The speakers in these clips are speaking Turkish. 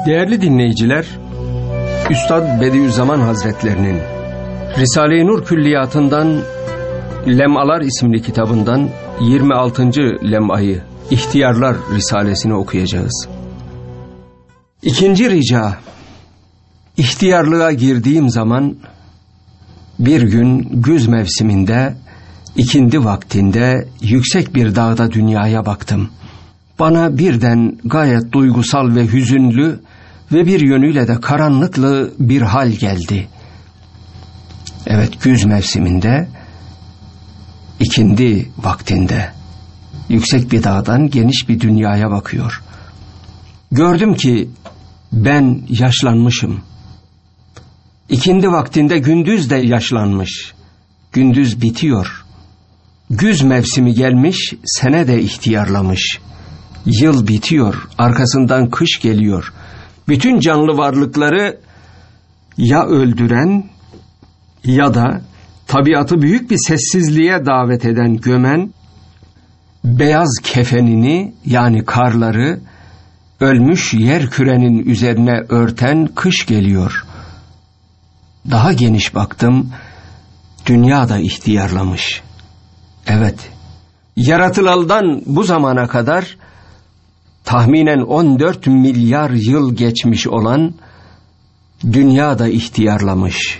Değerli dinleyiciler, Üstad Bediüzzaman Hazretlerinin Risale-i Nur Külliyatı'ndan Lemalar isimli kitabından 26. lemayı İhtiyarlar Risalesini okuyacağız. İkinci rica: İhtiyarlığa girdiğim zaman bir gün güz mevsiminde ikindi vaktinde yüksek bir dağda dünyaya baktım. Bana birden gayet duygusal ve hüzünlü ve bir yönüyle de karanlıklı bir hal geldi. Evet, güz mevsiminde ikindi vaktinde yüksek bir dağdan geniş bir dünyaya bakıyor. Gördüm ki ben yaşlanmışım. İkindi vaktinde gündüz de yaşlanmış. Gündüz bitiyor. Güz mevsimi gelmiş, sene de ihtiyarlamış. Yıl bitiyor, arkasından kış geliyor. Bütün canlı varlıkları ya öldüren ya da tabiatı büyük bir sessizliğe davet eden, gömen, beyaz kefenini yani karları ölmüş yer kürenin üzerine örten kış geliyor. Daha geniş baktım, dünya da ihtiyarlamış. Evet, yaratılaldan bu zamana kadar tahminen 14 milyar yıl geçmiş olan dünya da ihtiyarlamış.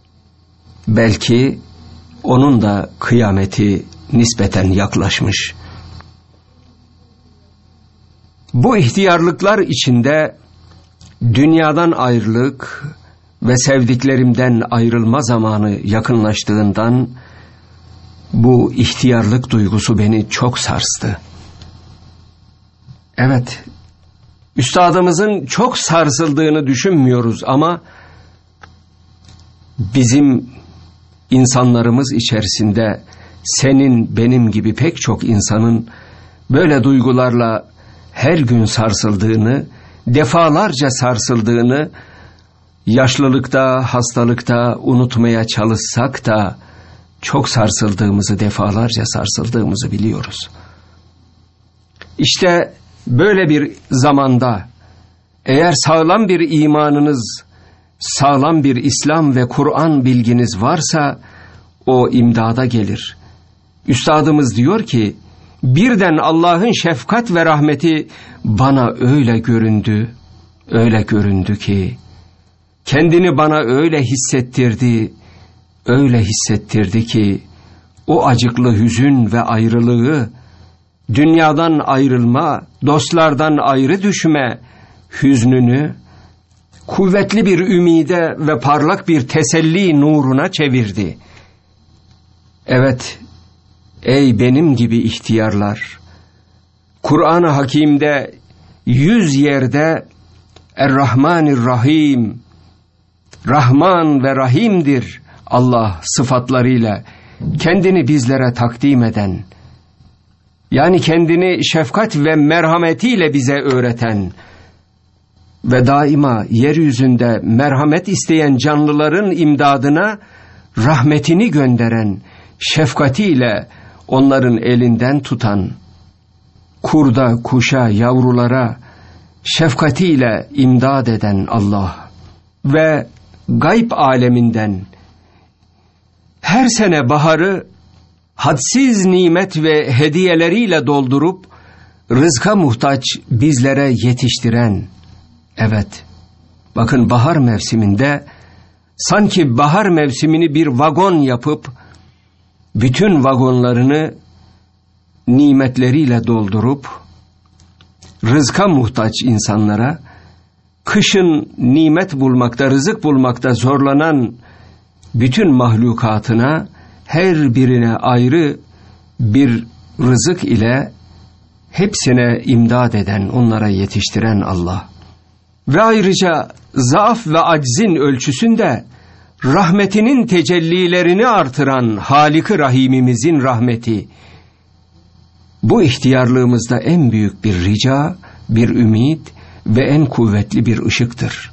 Belki onun da kıyameti nispeten yaklaşmış. Bu ihtiyarlıklar içinde dünyadan ayrılık ve sevdiklerimden ayrılma zamanı yakınlaştığından bu ihtiyarlık duygusu beni çok sarstı. Evet, üstadımızın çok sarsıldığını düşünmüyoruz ama bizim insanlarımız içerisinde senin benim gibi pek çok insanın böyle duygularla her gün sarsıldığını, defalarca sarsıldığını, yaşlılıkta, hastalıkta unutmaya çalışsak da çok sarsıldığımızı, defalarca sarsıldığımızı biliyoruz. İşte böyle bir zamanda eğer sağlam bir imanınız, sağlam bir İslam ve Kur'an bilginiz varsa o imdada gelir. Üstadımız diyor ki, birden Allah'ın şefkat ve rahmeti bana öyle göründü ki, kendini bana öyle hissettirdi ki, o acıklı hüzün ve ayrılığı, dünyadan ayrılma, dostlardan ayrı düşme hüznünü, kuvvetli bir ümide ve parlak bir teselli nuruna çevirdi. Evet, ey benim gibi ihtiyarlar, Kur'an-ı Hakîm'de 100 yerde Er-Rahmanir-Rahim, Rahman ve Rahim'dir Allah sıfatlarıyla kendini bizlere takdim eden, yani kendini şefkat ve merhametiyle bize öğreten ve daima yeryüzünde merhamet isteyen canlıların imdadına rahmetini gönderen, şefkatiyle onların elinden tutan, kurda, kuşa, yavrulara şefkatiyle imdad eden Allah ve gayb aleminden her sene baharı hadsiz nimet ve hediyeleriyle doldurup rızka muhtaç bizlere yetiştiren, evet, bakın bahar mevsiminde sanki bahar mevsimini bir vagon yapıp bütün vagonlarını nimetleriyle doldurup rızka muhtaç insanlara, kışın nimet bulmakta, rızık bulmakta zorlanan bütün mahlukatına, her birine ayrı bir rızık ile hepsine imdad eden, onlara yetiştiren Allah. Ve ayrıca zaaf ve aczin ölçüsünde rahmetinin tecellilerini artıran Halik-i Rahimimizin rahmeti, bu ihtiyarlığımızda en büyük bir rica, bir ümit ve en kuvvetli bir ışıktır.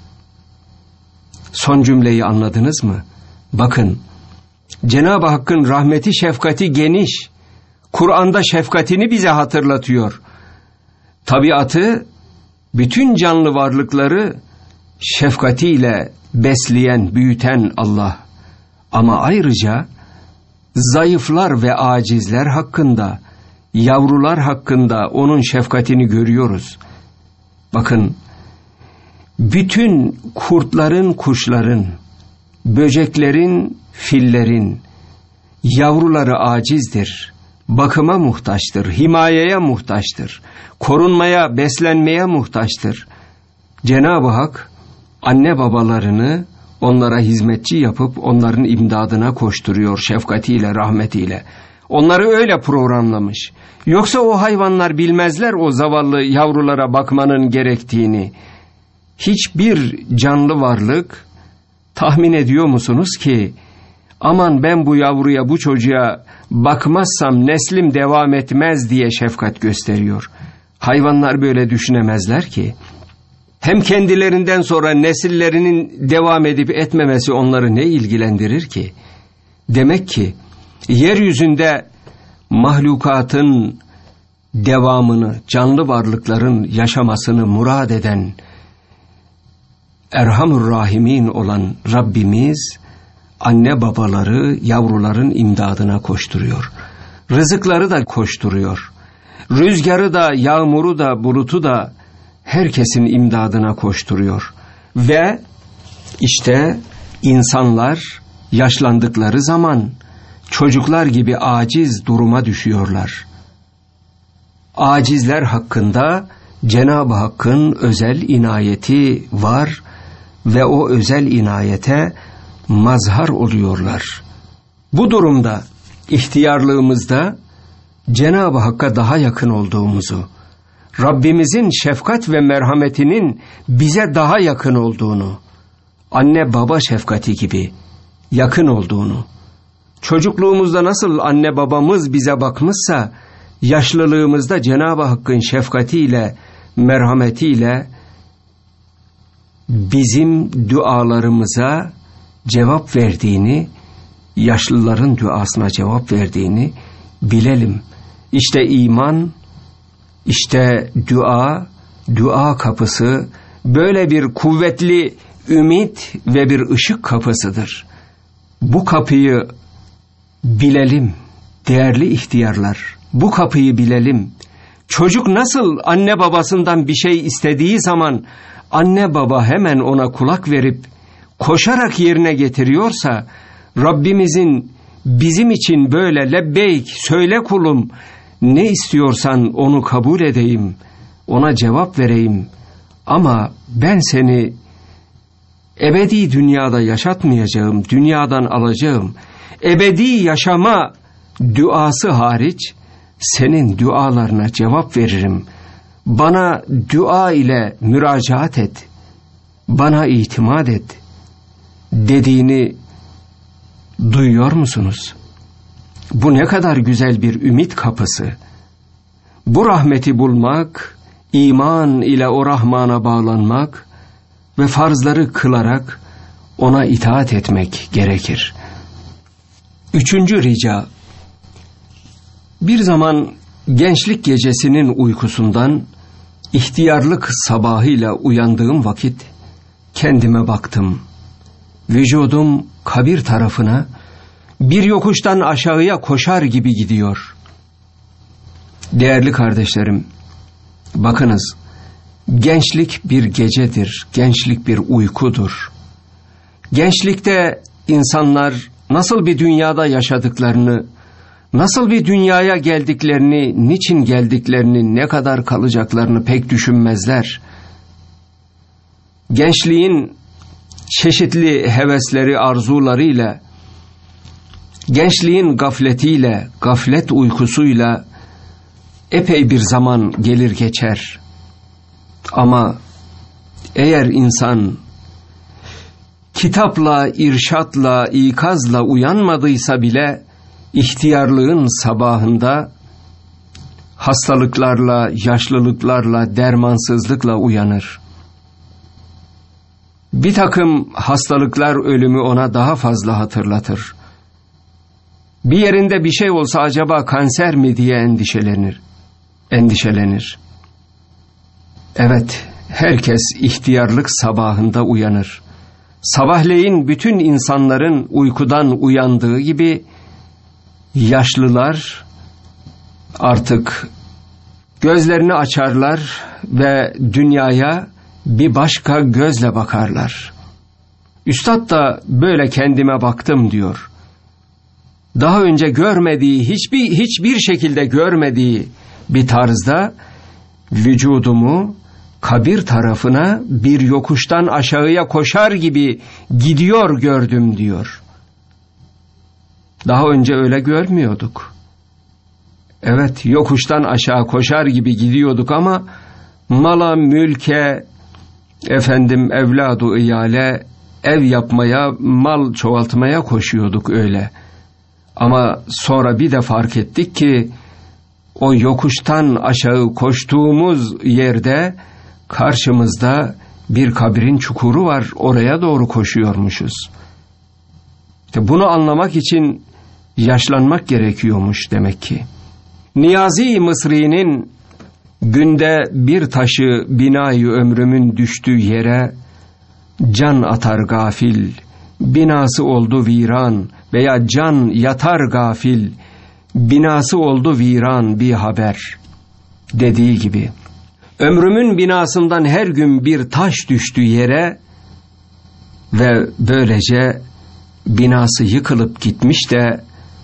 Son cümleyi anladınız mı? Bakın, Cenab-ı Hakk'ın rahmeti, şefkati geniş. Kur'an'da şefkatini bize hatırlatıyor. Tabiatı bütün canlı varlıkları şefkatiyle besleyen, büyüten Allah. Ama ayrıca zayıflar ve acizler hakkında, yavrular hakkında onun şefkatini görüyoruz. Bakın, bütün kurtların, kuşların, böceklerin, fillerin yavruları acizdir, bakıma muhtaçtır, himayeye muhtaçtır, korunmaya, beslenmeye muhtaçtır. Cenab-ı Hak anne babalarını onlara hizmetçi yapıp onların imdadına koşturuyor şefkatiyle, rahmetiyle. Onları öyle programlamış. Yoksa o hayvanlar bilmezler o zavallı yavrulara bakmanın gerektiğini. Hiçbir canlı varlık, tahmin ediyor musunuz ki, aman ben bu yavruya, bu çocuğa bakmazsam neslim devam etmez diye şefkat gösteriyor. Hayvanlar böyle düşünemezler ki. Hem kendilerinden sonra nesillerinin devam edip etmemesi onları ne ilgilendirir ki? Demek ki yeryüzünde mahlukatın devamını, canlı varlıkların yaşamasını murad eden Erhamur Rahimin olan Rabbimiz anne babaları yavruların imdadına koşturuyor. Rızıkları da koşturuyor. Rüzgarı da, yağmuru da, bulutu da herkesin imdadına koşturuyor. Ve işte insanlar yaşlandıkları zaman çocuklar gibi aciz duruma düşüyorlar. Acizler hakkında Cenab-ı Hakk'ın özel inayeti var ve o özel inayete mazhar oluyorlar. Bu durumda ihtiyarlığımızda Cenab-ı Hakk'a daha yakın olduğumuzu, Rabbimizin şefkat ve merhametinin bize daha yakın olduğunu, anne baba şefkati gibi yakın olduğunu, çocukluğumuzda nasıl anne babamız bize bakmışsa, yaşlılığımızda Cenab-ı Hakk'ın şefkatiyle, merhametiyle bizim dualarımıza cevap verdiğini, yaşlıların duasına cevap verdiğini bilelim. İşte iman, işte dua kapısı böyle bir kuvvetli ümit ve bir ışık kapısıdır. Bu kapıyı bilelim değerli ihtiyarlar. Bu kapıyı bilelim. Çocuk nasıl anne babasından bir şey istediği zaman anne baba hemen ona kulak verip koşarak yerine getiriyorsa, Rabbimizin bizim için böyle lebbeyk, söyle kulum, ne istiyorsan onu kabul edeyim, ona cevap vereyim, ama ben seni ebedi dünyada yaşatmayacağım, dünyadan alacağım. Ebedi yaşama duası hariç senin dualarına cevap veririm. Bana dua ile müracaat et, bana itimat et dediğini duyuyor musunuz? Bu ne kadar güzel bir ümit kapısı. Bu rahmeti bulmak, iman ile o Rahman'a bağlanmak ve farzları kılarak ona itaat etmek gerekir. 3. rica. Bir zaman gençlik gecesinin uykusundan ihtiyarlık sabahıyla uyandığım vakit kendime baktım. Vücudum kabir tarafına bir yokuştan aşağıya koşar gibi gidiyor. Değerli kardeşlerim, bakınız, gençlik bir gecedir, gençlik bir uykudur. Gençlikte insanlar nasıl bir dünyada yaşadıklarını, nasıl bir dünyaya geldiklerini, niçin geldiklerini, ne kadar kalacaklarını pek düşünmezler. Gençliğin çeşitli hevesleri, arzularıyla, gençliğin gafletiyle, gaflet uykusuyla epey bir zaman gelir geçer. Ama eğer insan kitapla, irşatla, ikazla uyanmadıysa bile ihtiyarlığın sabahında hastalıklarla, yaşlılıklarla, dermansızlıkla uyanır. Bir takım hastalıklar ölümü ona daha fazla hatırlatır. Bir yerinde bir şey olsa acaba kanser mi diye endişelenir. Evet, herkes ihtiyarlık sabahında uyanır. Sabahleyin bütün insanların uykudan uyandığı gibi yaşlılar artık gözlerini açarlar ve dünyaya bir başka gözle bakarlar. Üstad da böyle kendime baktım diyor. Daha önce görmediği, hiçbir şekilde görmediği bir tarzda vücudumu kabir tarafına bir yokuştan aşağıya koşar gibi gidiyor gördüm diyor. Daha önce öyle görmüyorduk. Evet, yokuştan aşağı koşar gibi gidiyorduk ama mala, mülke, evladu iyale, ev yapmaya, mal çoğaltmaya koşuyorduk öyle. Ama sonra bir de fark ettik ki o yokuştan aşağı koştuğumuz yerde karşımızda bir kabrin çukuru var, oraya doğru koşuyormuşuz. İşte bunu anlamak için yaşlanmak gerekiyormuş demek ki. Niyazi Mısri'nin günde bir taşı binayı ömrümün düştüğü yere can atar gafil, binası oldu viran veya can yatar gafil, binası oldu viran bir haber dediği gibi. Ömrümün binasından her gün bir taş düştü yere ve böylece binası yıkılıp gitmiş de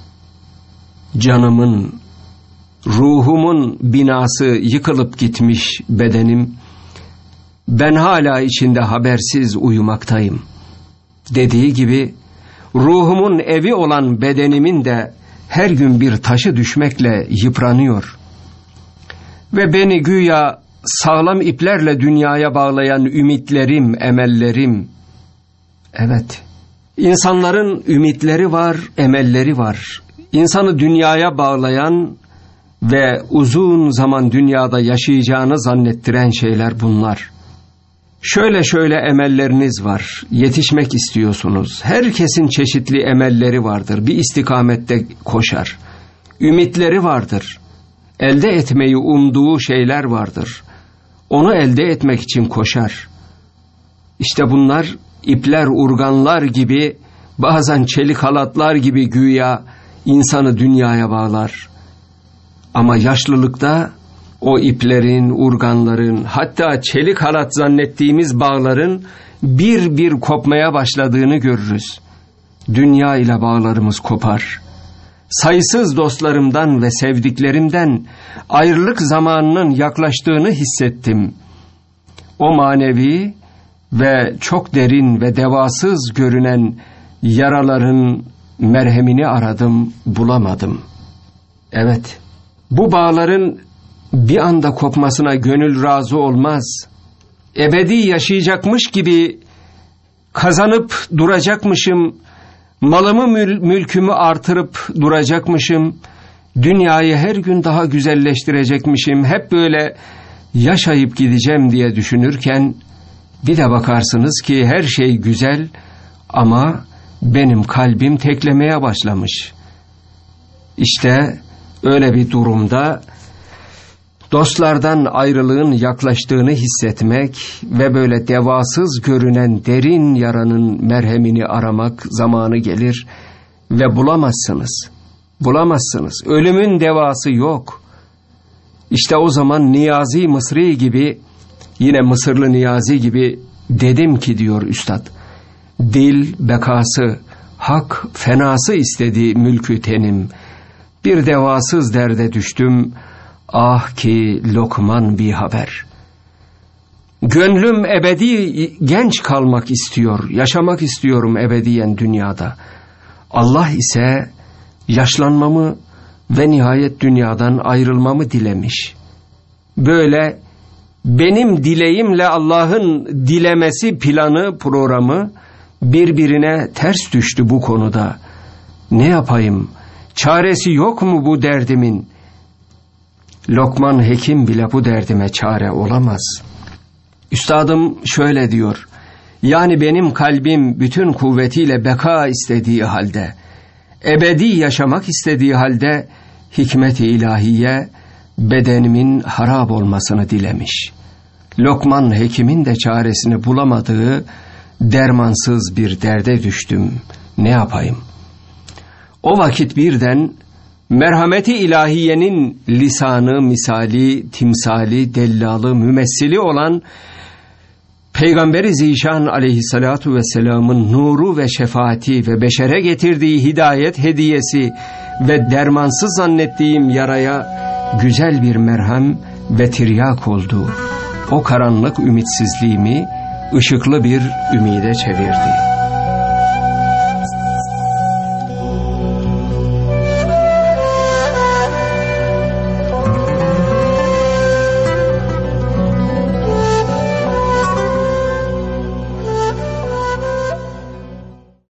canımın, ruhumun binası yıkılıp gitmiş bedenim, ben hala içinde habersiz uyumaktayım dediği gibi ruhumun evi olan bedenimin de her gün bir taşı düşmekle yıpranıyor ve beni güya sağlam iplerle dünyaya bağlayan ümitlerim, emellerim, evet, insanların ümitleri var, emelleri var. İnsanı dünyaya bağlayan ve uzun zaman dünyada yaşayacağını zannettiren şeyler bunlar. Şöyle emelleriniz var, yetişmek istiyorsunuz. Herkesin çeşitli emelleri vardır, bir istikamette koşar. Ümitleri vardır, elde etmeyi umduğu şeyler vardır. Onu elde etmek için koşar. İşte bunlar ipler, urganlar gibi, bazen çelik halatlar gibi güya insanı dünyaya bağlar. Ama yaşlılıkta o iplerin, urganların, hatta çelik halat zannettiğimiz bağların bir bir kopmaya başladığını görürüz. Dünya ile bağlarımız kopar. Sayısız dostlarımdan ve sevdiklerimden ayrılık zamanının yaklaştığını hissettim. O manevi ve çok derin ve devasız görünen yaraların merhemini aradım, bulamadım. Evet, bu bağların bir anda kopmasına gönül razı olmaz. Ebedi yaşayacakmış gibi kazanıp duracakmışım, malımı mülkümü artırıp duracakmışım, dünyayı her gün daha güzelleştirecekmişim, hep böyle yaşayıp gideceğim diye düşünürken bir de bakarsınız ki her şey güzel ama benim kalbim teklemeye başlamış. İşte öyle bir durumda dostlardan ayrılığın yaklaştığını hissetmek ve böyle devasız görünen derin yaranın merhemini aramak zamanı gelir ve bulamazsınız. Bulamazsınız. Ölümün devası yok. İşte o zaman Niyazi Mısri gibi, yine Mısırlı Niyazi gibi dedim ki diyor üstad, dil bekası, hak fenası istedi mülkü tenim. Bir devasız derde düştüm, ah ki Lokman bir haber. Gönlüm ebedi genç kalmak istiyor, yaşamak istiyorum ebediyen dünyada. Allah ise yaşlanmamı ve nihayet dünyadan ayrılmamı dilemiş. Böyle benim dileğimle Allah'ın dilemesi, planı, programı birbirine ters düştü bu konuda. Ne yapayım? Çaresi yok mu bu derdimin? Lokman hekim bile bu derdime çare olamaz. Üstadım şöyle diyor: yani benim kalbim bütün kuvvetiyle beka istediği halde, ebedi yaşamak istediği halde hikmet-i ilahiye bedenimin harap olmasını dilemiş. Lokman hekimin de çaresini bulamadığı dermansız bir derde düştüm. Ne yapayım? O vakit birden merhameti ilahiyenin lisanı, misali, timsali, dellalı, mümessili olan Peygamber-i Zişan aleyhissalatu vesselamın nuru ve şefaati ve beşere getirdiği hidayet hediyesi ve dermansız zannettiğim yaraya güzel bir merhem ve tiryak oldu. O karanlık ümitsizliğimi ışıklı bir ümide çevirdi.